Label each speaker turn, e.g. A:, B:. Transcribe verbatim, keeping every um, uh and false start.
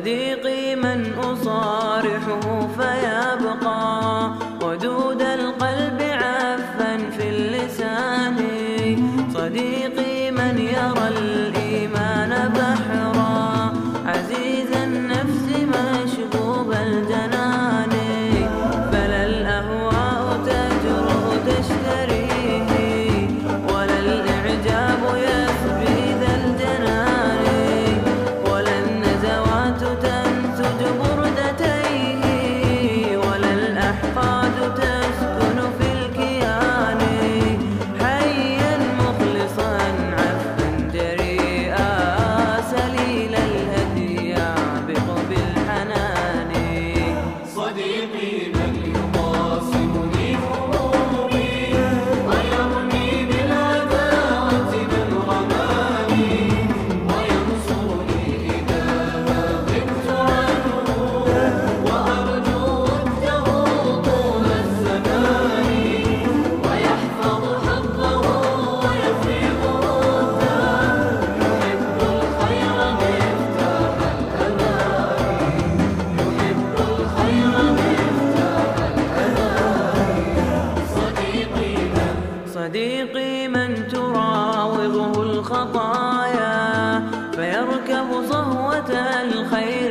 A: صديقي من أصارحه فيبقى ودود القلب عفا في اللسان، صديقي من يرى الإيمان بحرا عزيز النفس مشبوب الجنان، فلا الأهواء تجرؤ تشتريه ولا الإعجاب يسبي ذا الجنان، ولا النزوات تنسج بردتيه ولا الأحقاد تسكن في الكيان، حيا مخلصا عفوا جريئا سليل الهدي يعبق بالحنان.
B: صديقي من يقاسمني همومي ويرمي بالعداوة بالغمام، وينصرني إذا غبت عنه وأرجو وده طول الزمان، ويحفظ حظه ويفيض رده، يحب الخير مفتاح الأمان، يحب الخير مفتاح الأمان. صديقي من
A: صديقي من تراوغه الخطايا فيركب صهوة الخير